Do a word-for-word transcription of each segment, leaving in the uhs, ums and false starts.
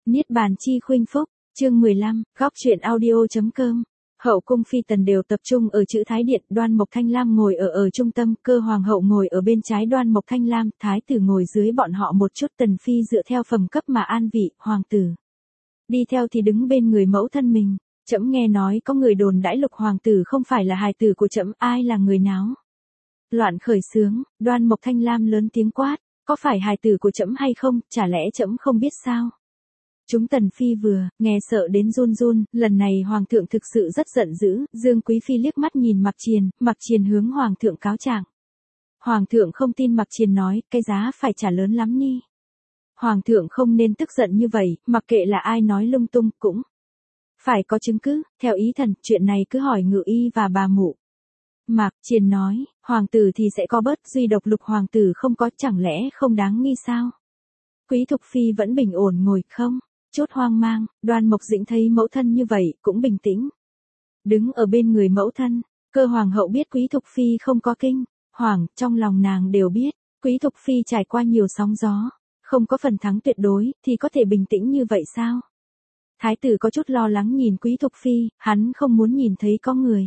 Niết bàn chi khuynh phúc, chương mười lăm, góc truyện audio.com. Hậu cung phi tần đều tập trung ở chữ Thái Điện, Đoan Mộc Thanh Lam ngồi ở ở trung tâm, Cơ Hoàng hậu ngồi ở bên trái Đoan Mộc Thanh Lam, thái tử ngồi dưới bọn họ một chút, tần phi dựa theo phẩm cấp mà an vị, hoàng tử đi theo thì đứng bên người mẫu thân mình. Trẫm nghe nói có người đồn đãi Lục hoàng tử không phải là hài tử của trẫm, ai là người náo loạn khởi xướng? Đoan Mộc Thanh Lam lớn tiếng quát, có phải hài tử của trẫm hay không, chả lẽ trẫm không biết sao? Chúng tần phi vừa nghe sợ đến run run, lần này hoàng thượng thực sự rất giận dữ. Dương Quý phi liếc mắt nhìn Mặc Triền, Mặc Triền hướng hoàng thượng cáo trạng. Hoàng thượng không tin, Mặc Triền nói, cái giá phải trả lớn lắm ni. Hoàng thượng không nên tức giận như vậy, mặc kệ là ai nói lung tung cũng phải có chứng cứ. Theo ý thần, chuyện này cứ hỏi Ngự y và bà mụ. Mặc Triền nói, hoàng tử thì sẽ có bớt, duy độc Lục hoàng tử không có, chẳng lẽ không đáng nghi sao? Quý Thục phi vẫn bình ổn ngồi không chút hoang mang. Đoan Mộc Dĩnh thấy mẫu thân như vậy, cũng bình tĩnh đứng ở bên người mẫu thân. Cơ hoàng hậu biết Quý Thục phi không có kinh hoàng, trong lòng nàng đều biết, Quý Thục phi trải qua nhiều sóng gió, không có phần thắng tuyệt đối, thì có thể bình tĩnh như vậy sao? Thái tử có chút lo lắng nhìn Quý Thục phi, hắn không muốn nhìn thấy có người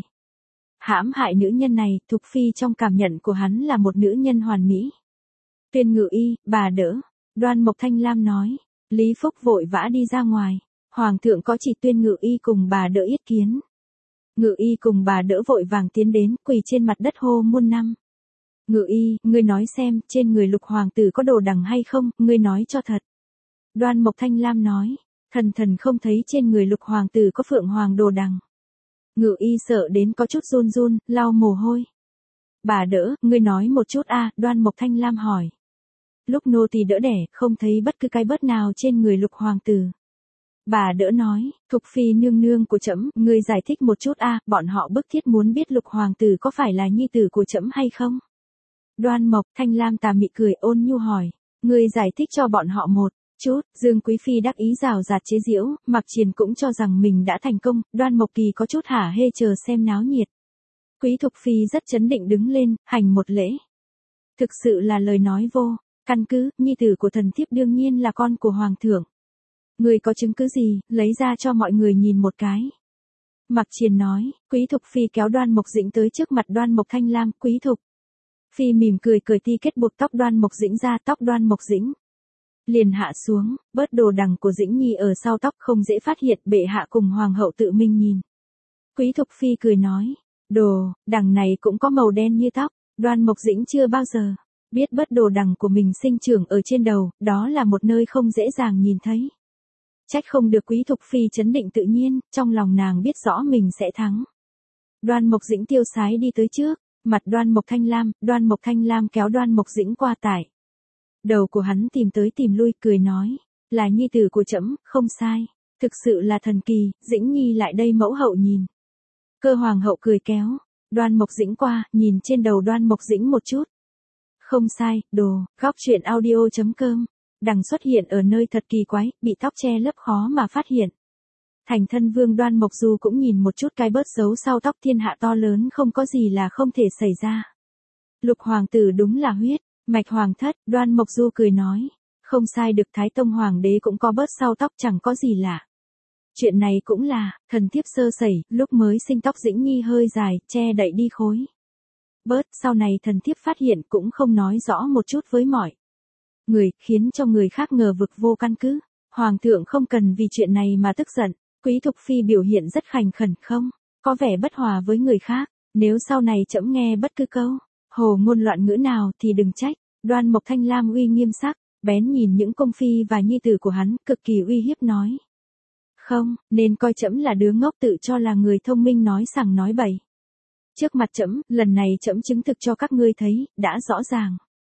hãm hại nữ nhân này. Thục phi trong cảm nhận của hắn là một nữ nhân hoàn mỹ. Tuyên Ngự y, bà đỡ. Đoan Mộc Thanh Lam nói. Lý Phúc vội vã đi ra ngoài. Hoàng thượng có chỉ Tuyên Ngự y cùng bà đỡ yết kiến. Ngự y cùng bà đỡ vội vàng tiến đến, quỳ trên mặt đất hô muôn năm. Ngự y, ngươi nói xem, trên người Lục hoàng tử có đồ đằng hay không, ngươi nói cho thật. Đoan Mộc Thanh Lam nói, thần thần không thấy trên người Lục hoàng tử có phượng hoàng đồ đằng. Ngự y sợ đến có chút run run, lau mồ hôi. Bà đỡ, ngươi nói một chút a. Đoan Mộc Thanh Lam hỏi. Lúc nô tỳ đỡ đẻ, không thấy bất cứ cái bớt nào trên người Lục hoàng tử. Bà đỡ nói, Thục phi nương nương của trẫm, ngươi giải thích một chút a, bọn họ bức thiết muốn biết Lục hoàng tử có phải là nhi tử của trẫm hay không? Đoan Mộc Thanh Lam tà mị cười ôn nhu hỏi, ngươi giải thích cho bọn họ một chút. Dương Quý phi đắc ý rào rạt chế giễu, Mặc Triền cũng cho rằng mình đã thành công. Đoan Mộc Kỳ có chút hả hê chờ xem náo nhiệt. Quý Thục phi rất chấn định đứng lên, hành một lễ. Thực sự là lời nói vô căn cứ, nhi tử của thần thiếp đương nhiên là con của hoàng thượng. Người có chứng cứ gì, lấy ra cho mọi người nhìn một cái. Mặc Triền nói. Quý Thục phi kéo Đoan Mộc Dĩnh tới trước mặt Đoan Mộc Thanh Lam. Quý Thục phi mỉm cười cười ti kết buộc tóc Đoan Mộc Dĩnh ra, tóc Đoan Mộc Dĩnh liền hạ xuống, bớt đồ đằng của Dĩnh nhi ở sau tóc không dễ phát hiện, bệ hạ cùng hoàng hậu tự mình nhìn. Quý Thục phi cười nói, đồ đằng này cũng có màu đen như tóc. Đoan Mộc Dĩnh chưa bao giờ biết bớt đồ đằng của mình sinh trưởng ở trên đầu, đó là một nơi không dễ dàng nhìn thấy. Trách không được Quý Thục phi trấn định tự nhiên, trong lòng nàng biết rõ mình sẽ thắng. Đoan Mộc Dĩnh tiêu sái đi tới trước mặt Đoan Mộc Thanh Lam. Đoan Mộc Thanh Lam kéo Đoan Mộc Dĩnh qua tải đầu của hắn, tìm tới tìm lui, cười nói, là nhi tử của trẫm, không sai, thực sự là thần kỳ. Dĩnh nhi lại đây mẫu hậu nhìn. Cơ hoàng hậu cười kéo Đoan Mộc Dĩnh qua, nhìn trên đầu Đoan Mộc Dĩnh một chút. Không sai, đồ, góc truyện audio.com. Đằng xuất hiện ở nơi thật kỳ quái, bị tóc che lấp khó mà phát hiện. Thành thân vương Đoan Mộc Du cũng nhìn một chút cái bớt xấu sau tóc, thiên hạ to lớn không có gì là không thể xảy ra. Lục hoàng tử đúng là huyết mạch hoàng thất. Đoan Mộc Du cười nói, không sai được, Thái tông hoàng đế cũng có bớt sau tóc, chẳng có gì lạ. Chuyện này cũng là thần thiếp sơ sẩy, lúc mới sinh tóc Dĩnh nhi hơi dài, che đậy đi khối bớt, sau này thần thiếp phát hiện cũng không nói rõ một chút với mọi người, khiến cho người khác ngờ vực vô căn cứ. Hoàng thượng không cần vì chuyện này mà tức giận. Quý Thục phi biểu hiện rất khành khẩn, không có vẻ bất hòa với người khác. Nếu sau này trẫm nghe bất cứ câu hồ ngôn loạn ngữ nào thì đừng trách. Đoan Mộc Thanh Lam uy nghiêm sắc bén nhìn những công phi và nhi tử của hắn, cực kỳ uy hiếp nói, không nên coi trẫm là đứa ngốc tự cho là người thông minh nói sằng nói bậy. Trước mặt trẫm, lần này trẫm chứng thực cho các ngươi thấy, đã rõ ràng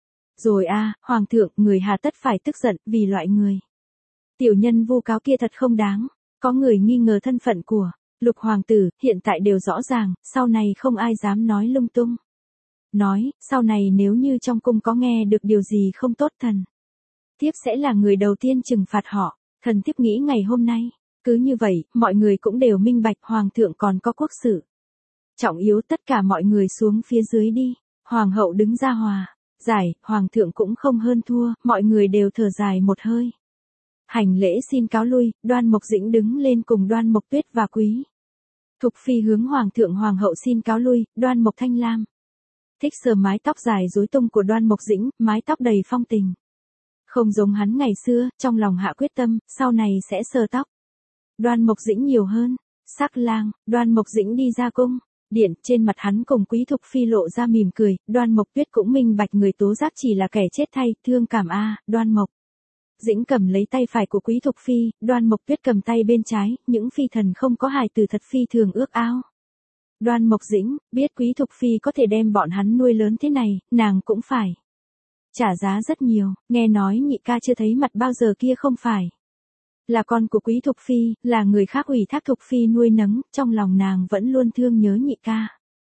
rồi a. À, hoàng thượng, người hà tất phải tức giận vì loại người tiểu nhân vu cáo kia thật không đáng. Có người nghi ngờ thân phận của Lục hoàng tử, hiện tại đều rõ ràng, sau này không ai dám nói lung tung. Nói, sau này nếu như trong cung có nghe được điều gì không tốt, thần thiếp sẽ là người đầu tiên trừng phạt họ. Thần thiếp nghĩ ngày hôm nay, cứ như vậy, mọi người cũng đều minh bạch hoàng thượng còn có quốc sự trọng yếu. Tất cả mọi người xuống phía dưới đi. Hoàng hậu đứng ra hòa giải, hoàng thượng cũng không hơn thua, mọi người đều thở dài một hơi. Hành lễ xin cáo lui, Đoan Mộc Dĩnh đứng lên cùng Đoan Mộc Tuyết và Quý Thục Phi hướng Hoàng thượng Hoàng hậu xin cáo lui, Đoan Mộc Thanh Lam thích sờ mái tóc dài rối tung của Đoan Mộc Dĩnh, mái tóc đầy phong tình. Không giống hắn ngày xưa, trong lòng hạ quyết tâm, sau này sẽ sờ tóc Đoan Mộc Dĩnh nhiều hơn. Sắc lang, Đoan Mộc Dĩnh đi ra cung điện, trên mặt hắn cùng Quý Thục Phi lộ ra mỉm cười, Đoan Mộc Tuyết cũng minh bạch người tố giác chỉ là kẻ chết thay, thương cảm a, Đoan Mộc Dĩnh cầm lấy tay phải của Quý Thục Phi, Đoan Mộc Tuyết cầm tay bên trái, những phi thần không có hài tử thật phi thường ước ao. Đoan Mộc Dĩnh, biết Quý Thục Phi có thể đem bọn hắn nuôi lớn thế này, nàng cũng phải trả giá rất nhiều, nghe nói nhị ca chưa thấy mặt bao giờ kia không phải là con của Quý Thục Phi, là người khác ủy thác Thục Phi nuôi nấng, trong lòng nàng vẫn luôn thương nhớ nhị ca.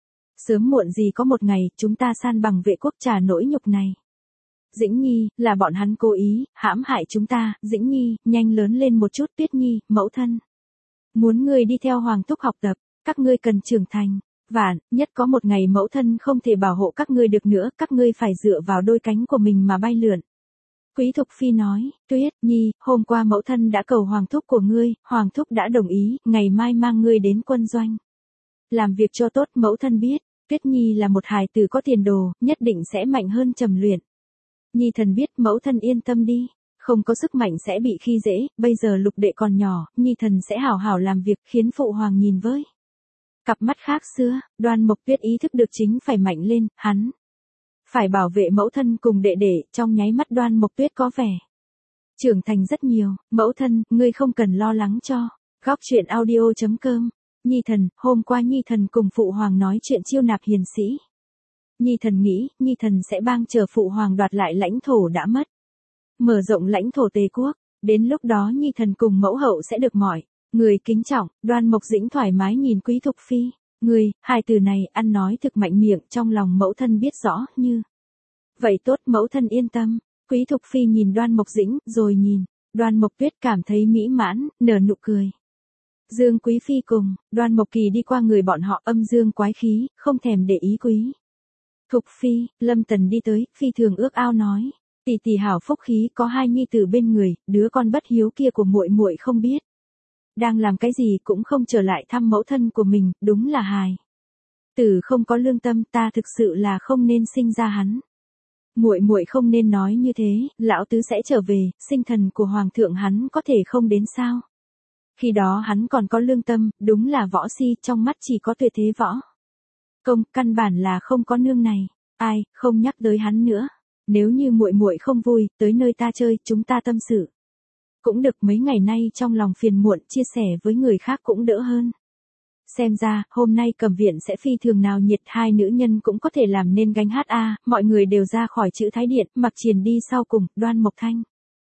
Sớm muộn gì có một ngày, chúng ta san bằng Vệ quốc trả nỗi nhục này. Dĩnh Nhi, là bọn hắn cố ý, hãm hại chúng ta, Dĩnh Nhi, nhanh lớn lên một chút, Tuyết Nhi, mẫu thân. Muốn người đi theo Hoàng thúc học tập, các ngươi cần trưởng thành, vạn, nhất có một ngày mẫu thân không thể bảo hộ các ngươi được nữa, các ngươi phải dựa vào đôi cánh của mình mà bay lượn. Quý Thục Phi nói, Tuyết Nhi, hôm qua mẫu thân đã cầu Hoàng thúc của ngươi, Hoàng thúc đã đồng ý, ngày mai mang ngươi đến quân doanh. Làm việc cho tốt, mẫu thân biết, Tuyết Nhi là một hài tử có tiền đồ, nhất định sẽ mạnh hơn Trầm Luyện. Nhi thần biết, mẫu thân yên tâm đi, không có sức mạnh sẽ bị khi dễ, bây giờ lục đệ còn nhỏ, Nhi thần sẽ hảo hảo làm việc, khiến phụ hoàng nhìn với cặp mắt khác xưa. Đoan Mộc Tuyết ý thức được chính phải mạnh lên, hắn phải bảo vệ mẫu thân cùng đệ đệ, trong nháy mắt Đoan Mộc Tuyết có vẻ trưởng thành rất nhiều. Mẫu thân, ngươi không cần lo lắng cho. Góc truyện audio chấm com. Nhi thần, hôm qua Nhi thần cùng phụ hoàng nói chuyện chiêu nạp hiền sĩ. Nhi thần nghĩ, Nhi thần sẽ bang chờ phụ hoàng đoạt lại lãnh thổ đã mất, mở rộng lãnh thổ Tề quốc, đến lúc đó Nhi thần cùng mẫu hậu sẽ được mọi người kính trọng. Đoan Mộc Dĩnh thoải mái nhìn Quý Thục Phi, người, hai từ này ăn nói thực mạnh miệng, trong lòng mẫu thân biết rõ, như vậy tốt, mẫu thân yên tâm. Quý Thục Phi nhìn Đoan Mộc Dĩnh, rồi nhìn Đoan Mộc Tuyết, cảm thấy mỹ mãn, nở nụ cười. Dương Quý Phi cùng Đoan Mộc Kỳ đi qua người bọn họ, âm dương quái khí, không thèm để ý Quý Thục Phi. Lâm Tần đi tới, phi thường ước ao nói, tỷ tỷ hảo phúc khí, có hai nhi tử bên người, đứa con bất hiếu kia của muội muội không biết đang làm cái gì, cũng không trở lại thăm mẫu thân của mình, đúng là hài tử không có lương tâm, ta thực sự là không nên sinh ra hắn. Muội muội không nên nói như thế, lão tứ sẽ trở về, sinh thần của hoàng thượng hắn có thể không đến sao? Khi đó hắn còn có lương tâm, đúng là võ si, trong mắt chỉ có tuyệt thế võ công, căn bản là không có nương này. Ai, không nhắc tới hắn nữa. Nếu như muội muội không vui, tới nơi ta chơi, chúng ta tâm sự cũng được, mấy ngày nay trong lòng phiền muộn, chia sẻ với người khác cũng đỡ hơn. Xem ra, hôm nay Cẩm viện sẽ phi thường nào nhiệt, hai nữ nhân cũng có thể làm nên gánh hát a. Mọi người đều ra khỏi chữ Thái Điện, Mặc Triền đi sau cùng. Đoan Mộc Thanh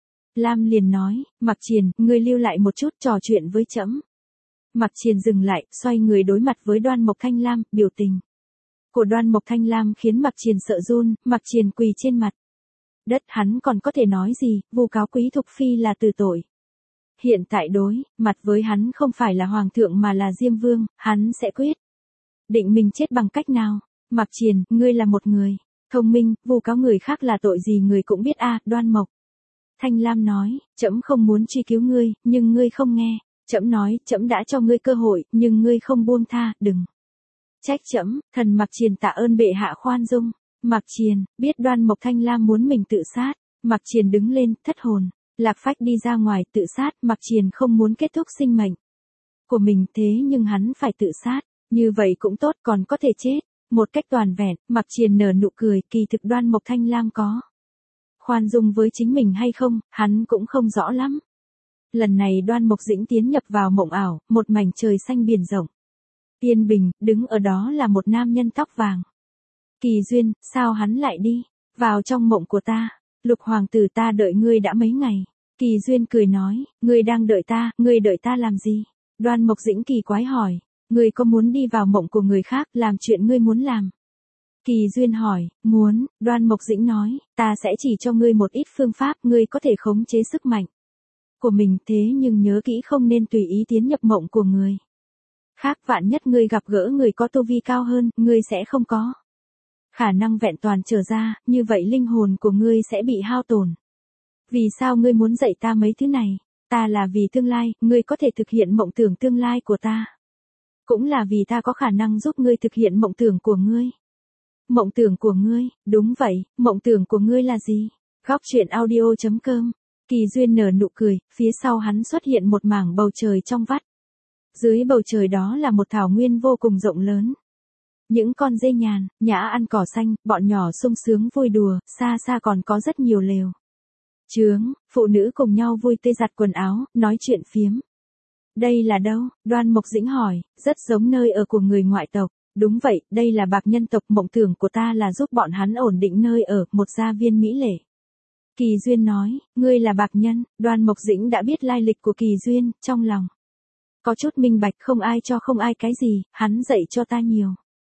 Lam liền nói, Mặc Triền, ngươi lưu lại một chút trò chuyện với trẫm. Mặc Triền dừng lại, xoay người đối mặt với Đoan Mộc Thanh Lam, biểu tình của Đoan Mộc Thanh Lam khiến Mặc Triền sợ run. Mặc Triền quỳ trên mặt đất, hắn còn có thể nói gì, vu cáo Quý Thục Phi là từ tội. Hiện tại đối mặt với hắn không phải là hoàng thượng mà là Diêm Vương, hắn sẽ quyết định mình chết bằng cách nào. Mặc Triền, ngươi là một người thông minh, vu cáo người khác là tội gì người cũng biết a. Đoan Mộc Thanh Lam nói, trẫm không muốn truy cứu ngươi, nhưng ngươi không nghe. Trẫm nói, trẫm đã cho ngươi cơ hội, nhưng ngươi không buông tha, đừng trách trẫm. Thần Mặc Triền tạ ơn bệ hạ khoan dung. Mặc Triền biết Đoan Mộc Thanh Lam muốn mình tự sát, Mặc Triền đứng lên, thất hồn lạc phách đi ra ngoài tự sát. Mặc Triền không muốn kết thúc sinh mệnh của mình, thế nhưng hắn phải tự sát, như vậy cũng tốt, còn có thể chết một cách toàn vẹn. Mặc Triền nở nụ cười, kỳ thực Đoan Mộc Thanh Lam có khoan dung với chính mình hay không, hắn cũng không rõ lắm. Lần này Đoan Mộc Dĩnh tiến nhập vào mộng ảo, một mảnh trời xanh biển rộng yên bình, đứng ở đó là một nam nhân tóc vàng. Kỳ Duyên, sao hắn lại đi vào trong mộng của ta? Lục hoàng tử, ta đợi ngươi đã mấy ngày. Kỳ Duyên cười nói, ngươi đang đợi ta, ngươi đợi ta làm gì? Đoan Mộc Dĩnh kỳ quái hỏi, ngươi có muốn đi vào mộng của người khác, làm chuyện ngươi muốn làm? Kỳ Duyên hỏi, muốn. Đoan Mộc Dĩnh nói, ta sẽ chỉ cho ngươi một ít phương pháp, ngươi có thể khống chế sức mạnh của mình, thế nhưng nhớ kỹ không nên tùy ý tiến nhập mộng của người khác, vạn nhất ngươi gặp gỡ người có tu vi cao hơn, ngươi sẽ không có khả năng vẹn toàn trở ra, như vậy linh hồn của ngươi sẽ bị hao tổn. Vì sao ngươi muốn dạy ta mấy thứ này? ta là vì tương lai, ngươi có thể thực hiện mộng tưởng tương lai của ta. Cũng là vì ta có khả năng giúp ngươi thực hiện mộng tưởng của ngươi. Mộng tưởng của ngươi, đúng vậy, mộng tưởng của ngươi là gì? Góc truyện audio chấm com. Kỳ Duyên nở nụ cười, phía sau hắn xuất hiện một mảng bầu trời trong vắt. Dưới bầu trời đó là một thảo nguyên vô cùng rộng lớn. Những con dê nhàn, nhã ăn cỏ xanh, bọn nhỏ sung sướng vui đùa, xa xa còn có rất nhiều lều. Chướng, phụ nữ cùng nhau vui tươi giặt quần áo, nói chuyện phiếm. Đây là đâu? Đoan Mộc Dĩnh hỏi, rất giống nơi ở của người ngoại tộc. Đúng vậy, đây là bạc nhân tộc, mộng tưởng của ta là giúp bọn hắn ổn định nơi ở, một gia viên mỹ lệ. Kỳ Duyên nói, ngươi là bạc nhân, Đoan Mộc Dĩnh đã biết lai lịch của Kỳ Duyên, trong lòng. Có chút minh bạch, không ai cho không ai cái gì, hắn dạy cho ta nhiều.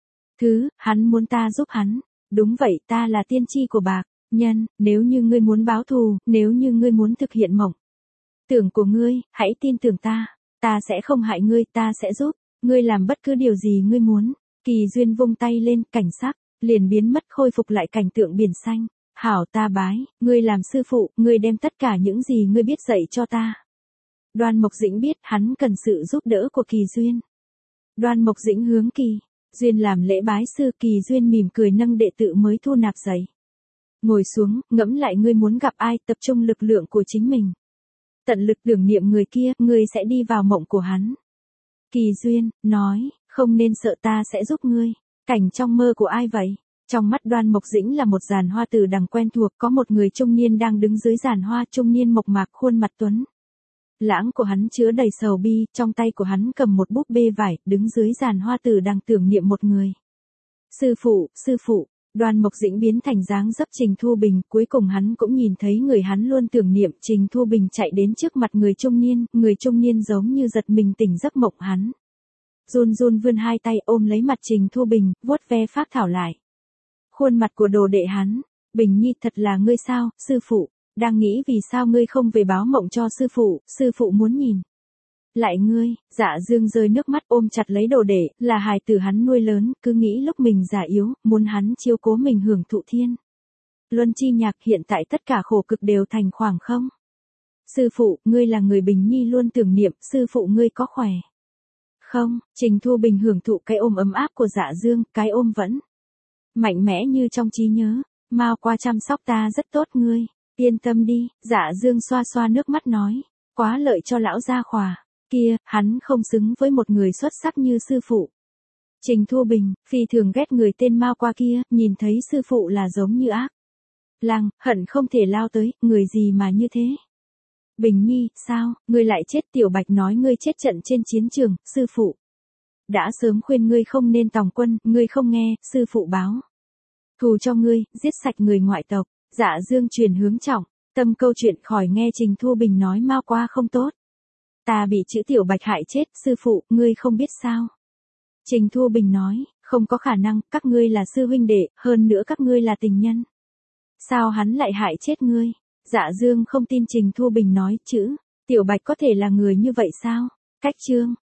Thứ, hắn muốn ta giúp hắn. Đúng vậy, ta là tiên tri của bạc nhân, nếu như ngươi muốn báo thù, nếu như ngươi muốn thực hiện mộng tưởng của ngươi, hãy tin tưởng ta. Ta sẽ không hại ngươi, ta sẽ giúp ngươi làm bất cứ điều gì ngươi muốn. Kỳ Duyên vung tay lên, cảnh sắc liền biến mất, khôi phục lại cảnh tượng biển xanh. Hảo, ta bái, ngươi làm sư phụ, ngươi đem tất cả những gì ngươi biết dạy cho ta. Đoan Mộc Dĩnh biết hắn cần sự giúp đỡ của Kỳ Duyên. Đoan Mộc Dĩnh hướng Kỳ Duyên làm lễ bái sư. Kỳ Duyên mỉm cười nâng đệ tử mới thu nạp dậy. Ngồi xuống, ngẫm lại ngươi muốn gặp ai, tập trung lực lượng của chính mình. Tận lực tưởng niệm người kia, ngươi sẽ đi vào mộng của hắn. Kỳ Duyên nói, không nên sợ, ta sẽ giúp ngươi. Cảnh trong mơ của ai vậy? Trong mắt Đoan Mộc Dĩnh là một giàn hoa từ đằng quen thuộc, có một người trung niên đang đứng dưới giàn hoa, trung niên mộc mạc, khuôn mặt tuấn lãng của hắn chứa đầy sầu bi, trong tay của hắn cầm một búp bê vải, đứng dưới giàn hoa từ đằng tưởng niệm một người. Sư phụ, sư phụ, Đoan Mộc Dĩnh biến thành dáng dấp Trình Thu Bình, cuối cùng hắn cũng nhìn thấy người hắn luôn tưởng niệm. Trình Thu Bình chạy đến trước mặt người trung niên, người trung niên giống như giật mình tỉnh giấc mộng hắn. Run run vươn hai tay ôm lấy mặt Trình Thu Bình, vuốt ve phác thảo lại. Khuôn mặt của đồ đệ hắn, Bình Nhi, thật là ngươi sao, sư phụ, đang nghĩ vì sao ngươi không về báo mộng cho sư phụ, sư phụ muốn nhìn lại ngươi. Dạ Dương rơi nước mắt ôm chặt lấy đồ đệ, là hài tử hắn nuôi lớn, cứ nghĩ lúc mình già yếu, muốn hắn chiếu cố mình hưởng thụ thiên luân chi nhạc, hiện tại tất cả khổ cực đều thành khoảng không. Sư phụ, ngươi là người Bình Nhi luôn tưởng niệm, sư phụ ngươi có khỏe không? Trình Thu Bình hưởng thụ cái ôm ấm áp của Dạ Dương, cái ôm vẫn mạnh mẽ như trong trí nhớ. Mao qua chăm sóc ta rất tốt, ngươi yên tâm đi. Dạ Dương xoa xoa nước mắt nói, quá lợi cho lão gia khỏa kia, hắn không xứng với một người xuất sắc như sư phụ. Trình Thu Bình phi thường ghét người tên Mao qua kia, nhìn thấy sư phụ là giống như ác lang, hận không thể lao tới, người gì mà như thế. Bình Nhi, sao, ngươi lại chết? Tiểu Bạch nói ngươi chết trận trên chiến trường, sư phụ đã sớm khuyên ngươi không nên tòng quân, ngươi không nghe, sư phụ báo thù cho ngươi, giết sạch người ngoại tộc. Dạ Dương truyền hướng trọng tâm câu chuyện khỏi nghe Trình Thu Bình nói Mao qua không tốt. Ta bị chữ Tiểu Bạch hại chết, sư phụ, ngươi không biết sao? Trình Thu Bình nói, không có khả năng, các ngươi là sư huynh đệ, hơn nữa các ngươi là tình nhân. Sao hắn lại hại chết ngươi? Dạ Dương không tin Trình Thu Bình nói, chữ Tiểu Bạch có thể là người như vậy sao? Cách chương